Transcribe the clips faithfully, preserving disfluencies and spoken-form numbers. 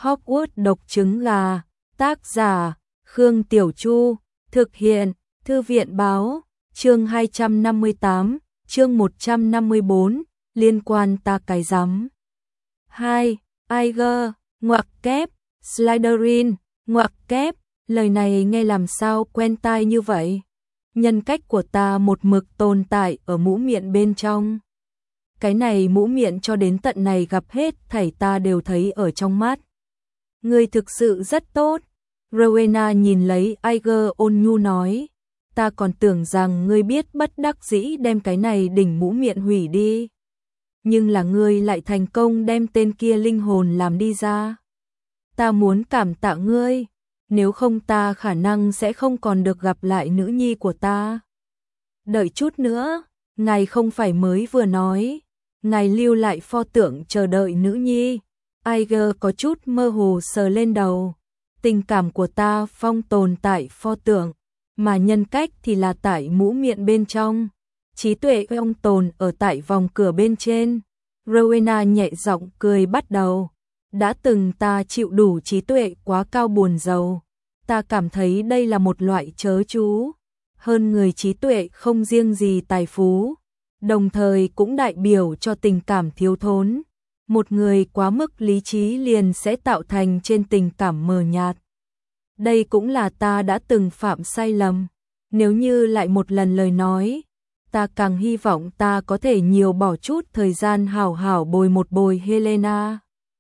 Hogwarts độc trứng gà, tác giả, Khương Tiểu Chu, thực hiện, Thư viện báo, chương hai trăm năm mươi tám, chương một trăm năm mươi bốn, liên quan ta cái rắm. hai. Aiger, ngoặc kép, Slytherin, ngoặc kép, lời này nghe làm sao quen tai như vậy. Nhân cách của ta một mực tồn tại ở mũ miệng bên trong. Cái này mũ miệng cho đến tận này gặp hết thảy ta đều thấy ở trong mắt. Ngươi thực sự rất tốt. Rowena nhìn lấy Aiger ôn nhu nói. Ta còn tưởng rằng ngươi biết bất đắc dĩ đem cái này đỉnh mũ miệng hủy đi. Nhưng là ngươi lại thành công đem tên kia linh hồn làm đi ra. Ta muốn cảm tạ ngươi. Nếu không ta khả năng sẽ không còn được gặp lại nữ nhi của ta. Đợi chút nữa, ngài không phải mới vừa nói. Ngài lưu lại pho tượng chờ đợi nữ nhi. Aiger có chút mơ hồ sờ lên đầu. Tình cảm của ta phong tồn tại pho tượng, mà nhân cách thì là tại mũ miệng bên trong. Trí tuệ ông tồn ở tại vòng cửa bên trên. Rowena nhẹ giọng cười bắt đầu. Đã từng ta chịu đủ trí tuệ quá cao buồn giàu. Ta cảm thấy đây là một loại chớ chú. Hơn người trí tuệ không riêng gì tài phú, đồng thời cũng đại biểu cho tình cảm thiếu thốn. Một người quá mức lý trí liền sẽ tạo thành trên tình cảm mờ nhạt. Đây cũng là ta đã từng phạm sai lầm. Nếu như lại một lần lời nói, ta càng hy vọng ta có thể nhiều bỏ chút thời gian hảo hảo bồi một bồi Helena.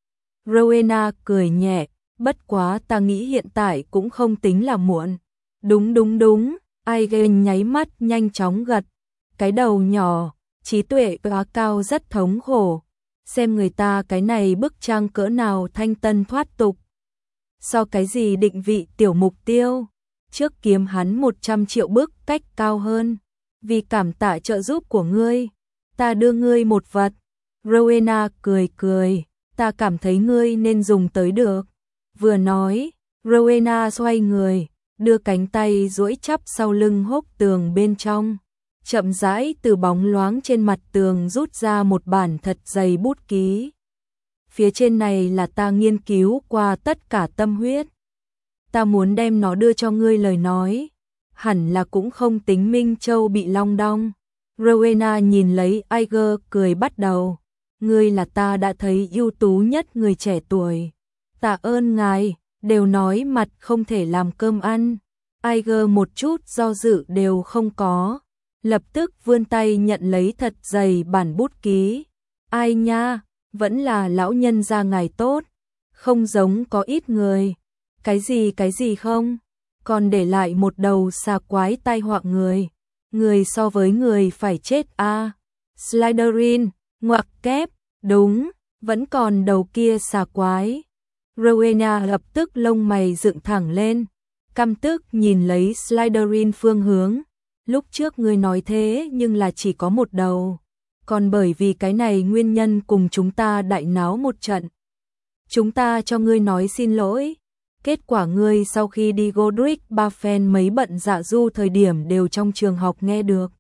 Rowena cười nhẹ, bất quá ta nghĩ hiện tại cũng không tính là muộn. Đúng đúng đúng, Aiger nháy mắt nhanh chóng gật. Cái đầu nhỏ, trí tuệ quá cao rất thống khổ. Xem người ta cái này bức trang cỡ nào thanh tân thoát tục. So cái gì định vị tiểu mục tiêu, trước kiếm hắn một trăm triệu bước cách cao hơn. Vì cảm tạ trợ giúp của ngươi, ta đưa ngươi một vật. Rowena cười cười, ta cảm thấy ngươi nên dùng tới được. Vừa nói, Rowena xoay người, đưa cánh tay duỗi chắp sau lưng hốc tường bên trong. Chậm rãi từ bóng loáng trên mặt tường rút ra một bản thật dày bút ký. Phía trên này là ta nghiên cứu qua tất cả tâm huyết. Ta muốn đem nó đưa cho ngươi lời nói. Hẳn là cũng không tính Minh Châu bị long đong. Rowena nhìn lấy Aiger cười bắt đầu. Ngươi là ta đã thấy ưu tú nhất người trẻ tuổi. Tạ ơn ngài, đều nói mặt không thể làm cơm ăn. Aiger một chút do dự đều không có. Lập tức vươn tay nhận lấy thật dày bản bút ký. Ai nha, vẫn là lão nhân gia ngài tốt. Không giống có ít người. Cái gì cái gì không? Còn để lại một đầu xà quái tai họa người. Người so với người phải chết a. À. Slytherin, ngoặc kép, đúng, vẫn còn đầu kia xà quái. Rowena lập tức lông mày dựng thẳng lên, căm tức nhìn lấy Slytherin phương hướng. Lúc trước ngươi nói thế nhưng là chỉ có một đầu. Còn bởi vì cái này nguyên nhân cùng chúng ta đại náo một trận. Chúng ta cho ngươi nói xin lỗi. Kết quả ngươi sau khi đi Godric Bafen mấy bận dạ du thời điểm đều trong trường học nghe được.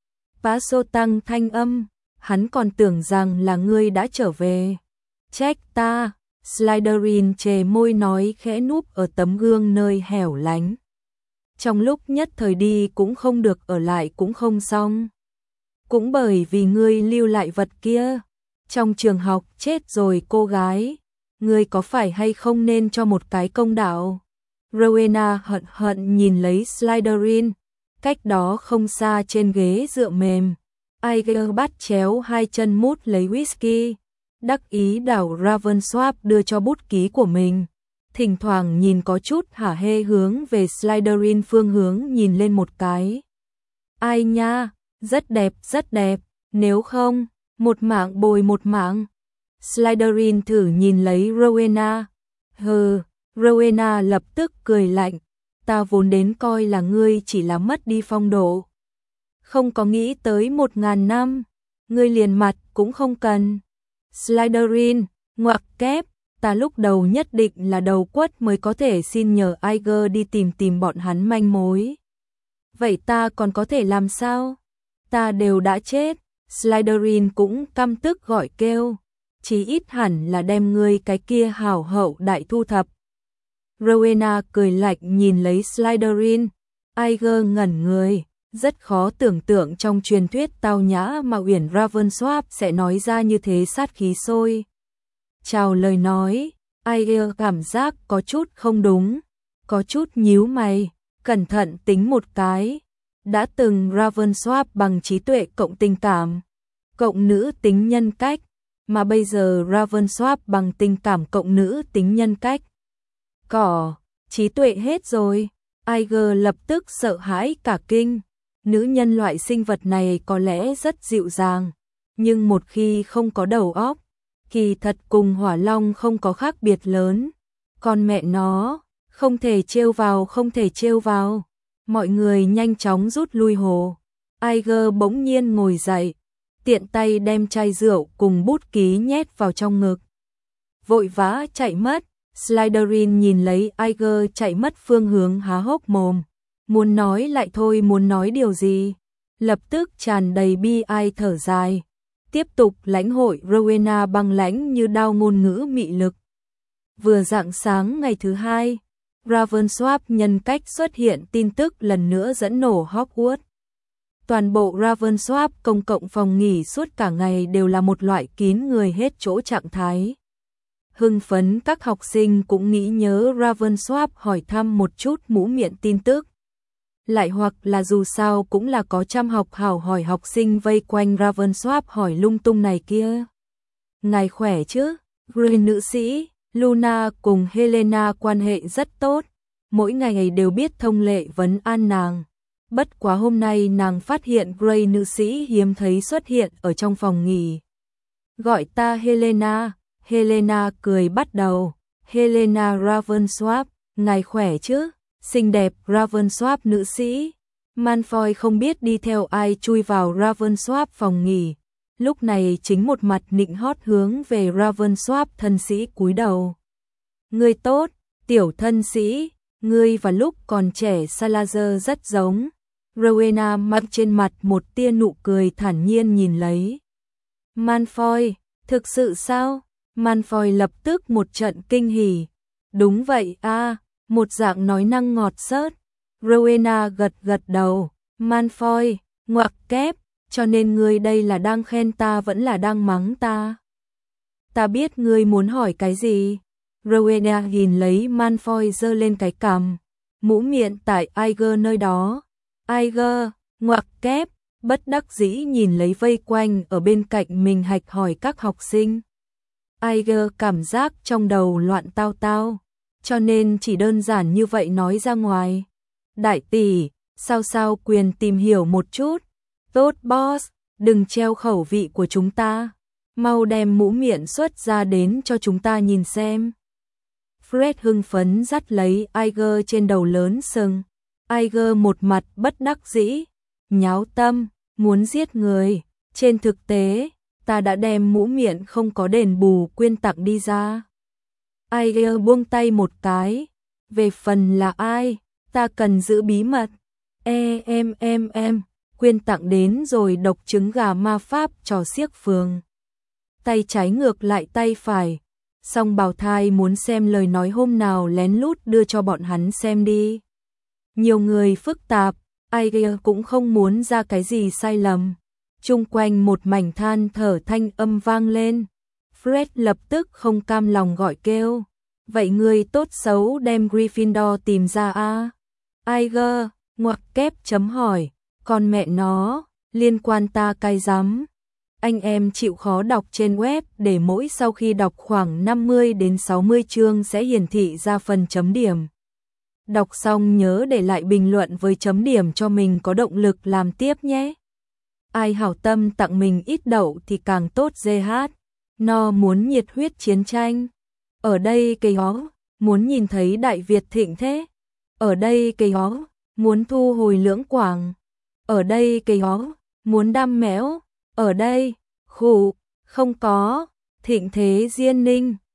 Paso tăng thanh âm, hắn còn tưởng rằng là ngươi đã trở về. Trách ta, Slytherin chề môi nói khẽ núp ở tấm gương nơi hẻo lánh. Trong lúc nhất thời đi cũng không được ở lại cũng không xong. Cũng bởi vì ngươi lưu lại vật kia. Trong trường học chết rồi cô gái. Ngươi có phải hay không nên cho một cái công đạo? Rowena hận hận nhìn lấy Slytherin. Cách đó không xa trên ghế dựa mềm. Aiger bắt chéo hai chân mút lấy whisky. Đắc ý đảo Ravensworth đưa cho bút ký của mình. Thỉnh thoảng nhìn có chút hả hê hướng về Slytherin phương hướng nhìn lên một cái. Ai nha, rất đẹp rất đẹp, nếu không, một mạng bồi một mạng. Slytherin thử nhìn lấy Rowena. Hừ, Rowena lập tức cười lạnh. Ta vốn đến coi là ngươi chỉ là mất đi phong độ. Không có nghĩ tới một ngàn năm, ngươi liền mặt cũng không cần. Slytherin, ngoặc kép, ta lúc đầu nhất định là đầu quất mới có thể xin nhờ Aiger đi tìm tìm bọn hắn manh mối. Vậy ta còn có thể làm sao? Ta đều đã chết. Slytherin cũng căm tức gọi kêu. chí ít hẳn là đem ngươi cái kia hảo hậu đại thu thập. Rowena cười lạnh nhìn lấy Slytherin, Iger ngẩn người, rất khó tưởng tượng trong truyền thuyết tao nhã mà Uyển Ravensworth sẽ nói ra như thế sát khí sôi. Chào lời nói, Iger cảm giác có chút không đúng, có chút nhíu mày, cẩn thận tính một cái. Đã từng Ravensworth bằng trí tuệ cộng tình cảm, cộng nữ tính nhân cách, mà bây giờ Ravensworth bằng tình cảm cộng nữ tính nhân cách. Cỏ, trí tuệ hết rồi, Iger lập tức sợ hãi cả kinh. Nữ nhân loại sinh vật này có lẽ rất dịu dàng, nhưng một khi không có đầu óc, kỳ thật cùng hỏa long không có khác biệt lớn. Con mẹ nó, không thể trêu vào, không thể trêu vào. Mọi người nhanh chóng rút lui hồ. Iger bỗng nhiên ngồi dậy, tiện tay đem chai rượu cùng bút ký nhét vào trong ngực. Vội vã chạy mất, Slytherin nhìn lấy Iger chạy mất phương hướng há hốc mồm. Muốn nói lại thôi, muốn nói điều gì? Lập tức tràn đầy bi ai thở dài. Tiếp tục lãnh hội Rowena băng lãnh như đao ngôn ngữ mị lực. Vừa rạng sáng ngày thứ hai, Ravensworth nhân cách xuất hiện tin tức lần nữa dẫn nổ Hogwarts. Toàn bộ Ravensworth công cộng phòng nghỉ suốt cả ngày đều là một loại kín người hết chỗ trạng thái. Hưng phấn các học sinh cũng nghĩ nhớ Ravensworth hỏi thăm một chút mũ miệng tin tức. Lại hoặc là dù sao cũng là có trăm học hảo hỏi học sinh vây quanh Ravensworth hỏi lung tung này kia. Ngài khỏe chứ? Grey nữ sĩ, Luna cùng Helena quan hệ rất tốt, mỗi ngày đều biết thông lệ vấn an nàng. Bất quá hôm nay nàng phát hiện Grey nữ sĩ hiếm thấy xuất hiện ở trong phòng nghỉ. Gọi ta Helena, Helena cười bắt đầu. Helena Ravensworth, ngài khỏe chứ? Xinh đẹp Ravensworth nữ sĩ. Malfoy không biết đi theo ai chui vào Ravensworth phòng nghỉ. Lúc này chính một mặt nịnh hót hướng về Ravensworth thân sĩ cúi đầu. Ngươi tốt, tiểu thân sĩ, ngươi và lúc còn trẻ Salazar rất giống. Rowena mặc trên mặt một tia nụ cười thản nhiên nhìn lấy. Malfoy, thực sự sao? Malfoy lập tức một trận kinh hỉ. Đúng vậy a, một dạng nói năng ngọt xớt. Rowena gật gật đầu. Malfoy, ngoặc kép, cho nên ngươi đây là đang khen ta vẫn là đang mắng ta? Ta biết ngươi muốn hỏi cái gì. Rowena nhìn lấy Malfoy giơ lên cái cằm. Mũ miệng tại Iger nơi đó. Iger, ngoặc kép, bất đắc dĩ nhìn lấy vây quanh ở bên cạnh mình hạch hỏi các học sinh. Iger cảm giác trong đầu loạn tao tao, cho nên chỉ đơn giản như vậy nói ra ngoài. Đại tỷ, sao sao quyền tìm hiểu một chút. Tốt boss, đừng treo khẩu vị của chúng ta. Mau đem mũ miệng xuất ra đến cho chúng ta nhìn xem. Fred hưng phấn dắt lấy Iger trên đầu lớn sừng. Iger một mặt bất đắc dĩ, nháo tâm, muốn giết người. Trên thực tế, ta đã đem mũ miệng không có đền bù quyên tặng đi ra. Iger buông tay một cái. Về phần là ai, ta cần giữ bí mật. E em em em, quyên tặng đến rồi độc trứng gà ma pháp trò xiếc phường. Tay trái ngược lại tay phải. Song bào thai muốn xem lời nói hôm nào lén lút đưa cho bọn hắn xem đi. Nhiều người phức tạp, Iger cũng không muốn ra cái gì sai lầm. Chung quanh một mảnh than thở thanh âm vang lên. Fred lập tức không cam lòng gọi kêu. Vậy người tốt xấu đem Gryffindor tìm ra a. Iger, ngoặc kép chấm hỏi. Con mẹ nó, liên quan ta cay rắm. Anh em chịu khó đọc trên web để mỗi sau khi đọc khoảng năm mươi đến sáu mươi chương sẽ hiển thị ra phần chấm điểm. Đọc xong nhớ để lại bình luận với chấm điểm cho mình có động lực làm tiếp nhé. Ai hảo tâm tặng mình ít đậu thì càng tốt giê hát. No muốn nhiệt huyết chiến tranh. Ở đây cây hó, muốn nhìn thấy Đại Việt thịnh thế. Ở đây cây hó, muốn thu hồi Lưỡng Quảng. Ở đây cây hó, muốn đam méo. Ở đây, khủ, không có, thịnh thế Diên Ninh.